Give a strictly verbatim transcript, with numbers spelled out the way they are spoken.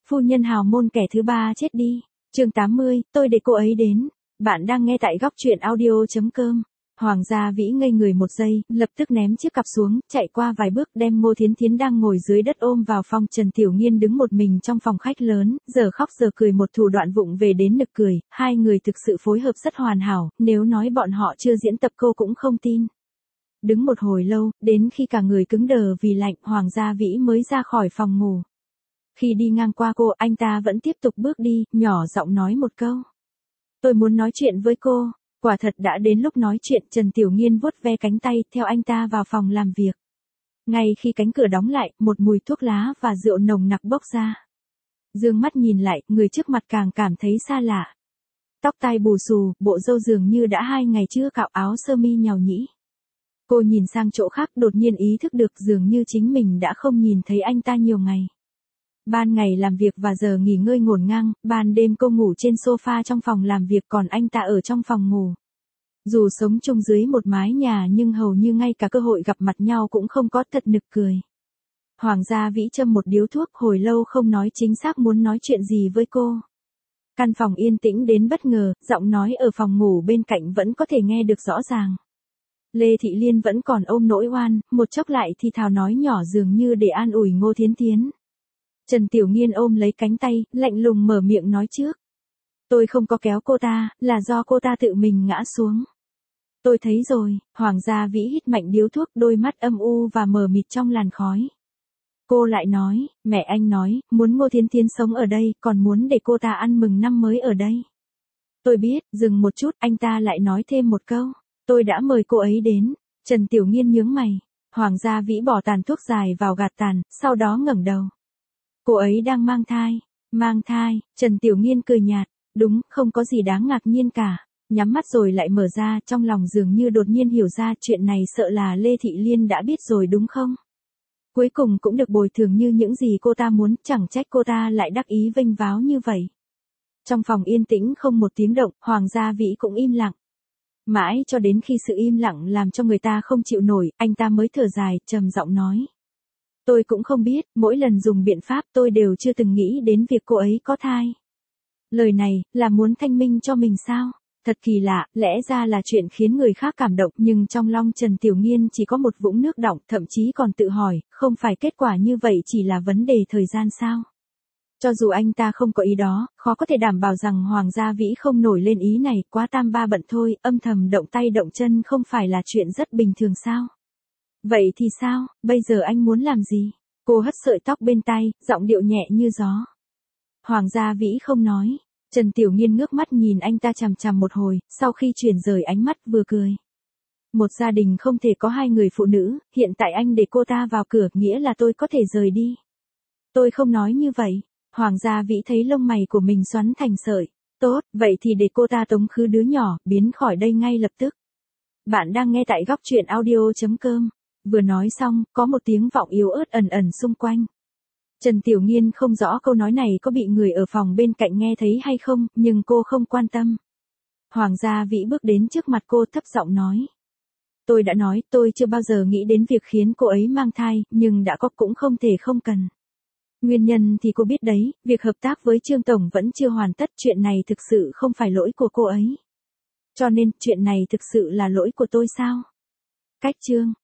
phu nhân hào môn kẻ thứ ba chết đi. Chương tám mươi, tôi để cô ấy đến. Bạn đang nghe tại góc truyện audio chấm com. Hoàng Gia Vĩ ngây người một giây, lập tức ném chiếc cặp xuống, chạy qua vài bước đem Ngô Thiến Thiến đang ngồi dưới đất ôm vào phòng. Trần Tiểu Nghiên đứng một mình trong phòng khách lớn, giờ khóc giờ cười, một thủ đoạn vụng về đến nực cười, hai người thực sự phối hợp rất hoàn hảo, nếu nói bọn họ chưa diễn tập cô cũng không tin. Đứng một hồi lâu, đến khi cả người cứng đờ vì lạnh, Hoàng Gia Vĩ mới ra khỏi phòng ngủ. Khi đi ngang qua cô, anh ta vẫn tiếp tục bước đi, nhỏ giọng nói một câu. Tôi muốn nói chuyện với cô. Quả thật đã đến lúc nói chuyện. Trần Tiểu Nghiên vuốt ve cánh tay, theo anh ta vào phòng làm việc. Ngay khi cánh cửa đóng lại, một mùi thuốc lá và rượu nồng nặc bốc ra. Dương mắt nhìn lại, người trước mặt càng cảm thấy xa lạ. Tóc tai bù xù, bộ râu dường như đã hai ngày chưa cạo, áo sơ mi nhàu nhĩ. Cô nhìn sang chỗ khác, đột nhiên ý thức được dường như chính mình đã không nhìn thấy anh ta nhiều ngày. Ban ngày làm việc và giờ nghỉ ngơi ngổn ngang, ban đêm cô ngủ trên sofa trong phòng làm việc, còn anh ta ở trong phòng ngủ. Dù sống chung dưới một mái nhà nhưng hầu như ngay cả cơ hội gặp mặt nhau cũng không có, thật nực cười. Hoàng Gia Vĩ châm một điếu thuốc, hồi lâu không nói chính xác muốn nói chuyện gì với cô. Căn phòng yên tĩnh đến bất ngờ, giọng nói ở phòng ngủ bên cạnh vẫn có thể nghe được rõ ràng. Lê Thị Liên vẫn còn ôm nỗi oan, một chốc lại thì thào nói nhỏ dường như để an ủi Ngô Thiến Thiến. Trần Tiểu Nghiên ôm lấy cánh tay, lạnh lùng mở miệng nói trước. Tôi không có kéo cô ta, là do cô ta tự mình ngã xuống. Tôi thấy rồi. Hoàng Gia Vĩ hít mạnh điếu thuốc, đôi mắt âm u và mờ mịt trong làn khói. Cô lại nói, mẹ anh nói, muốn Ngô Thiến Thiến sống ở đây, còn muốn để cô ta ăn mừng năm mới ở đây. Tôi biết. Dừng một chút, anh ta lại nói thêm một câu. Tôi đã mời cô ấy đến. Trần Tiểu Nghiên nhướng mày. Hoàng Gia Vĩ bỏ tàn thuốc dài vào gạt tàn, sau đó ngẩng đầu. Cô ấy đang mang thai. Mang thai. Trần Tiểu Nghiên cười nhạt. Đúng, không có gì đáng ngạc nhiên cả. Nhắm mắt rồi lại mở ra, trong lòng dường như đột nhiên hiểu ra chuyện này, sợ là Lê Thị Liên đã biết rồi đúng không? Cuối cùng cũng được bồi thường như những gì cô ta muốn, chẳng trách cô ta lại đắc ý vênh váo như vậy. Trong phòng yên tĩnh không một tiếng động, Hoàng Gia Vĩ cũng im lặng. Mãi cho đến khi sự im lặng làm cho người ta không chịu nổi, anh ta mới thở dài, trầm giọng nói. Tôi cũng không biết, mỗi lần dùng biện pháp tôi đều chưa từng nghĩ đến việc cô ấy có thai. Lời này, là muốn thanh minh cho mình sao? Thật kỳ lạ, lẽ ra là chuyện khiến người khác cảm động, nhưng trong lòng Trần Tiểu Nghiên chỉ có một vũng nước đọng, thậm chí còn tự hỏi, không phải kết quả như vậy chỉ là vấn đề thời gian sao? Cho dù anh ta không có ý đó, khó có thể đảm bảo rằng Hoàng Gia Vĩ không nổi lên ý này, quá tam ba bận thôi, âm thầm động tay động chân không phải là chuyện rất bình thường sao? Vậy thì sao, bây giờ anh muốn làm gì? Cô hất sợi tóc bên tai, giọng điệu nhẹ như gió. Hoàng Gia Vĩ không nói. Trần Tiểu Nghiên ngước mắt nhìn anh ta chằm chằm một hồi, sau khi chuyển rời ánh mắt vừa cười. Một gia đình không thể có hai người phụ nữ, hiện tại anh để cô ta vào cửa, nghĩa là tôi có thể rời đi. Tôi không nói như vậy. Hoàng Gia Vĩ thấy lông mày của mình xoắn thành sợi. Tốt, vậy thì để cô ta tống khứ đứa nhỏ, biến khỏi đây ngay lập tức. Bạn đang nghe tại góc truyện audio chấm com. Vừa nói xong, có một tiếng vọng yếu ớt ẩn ẩn xung quanh. Trần Tiểu Nghiên không rõ câu nói này có bị người ở phòng bên cạnh nghe thấy hay không, nhưng cô không quan tâm. Hoàng Gia Vĩ bước đến trước mặt cô, thấp giọng nói. Tôi đã nói, tôi chưa bao giờ nghĩ đến việc khiến cô ấy mang thai, nhưng đã có cũng không thể không cần. Nguyên nhân thì cô biết đấy, việc hợp tác với Trương Tổng vẫn chưa hoàn tất, chuyện này thực sự không phải lỗi của cô ấy. Cho nên, chuyện này thực sự là lỗi của tôi sao? Cách Trương,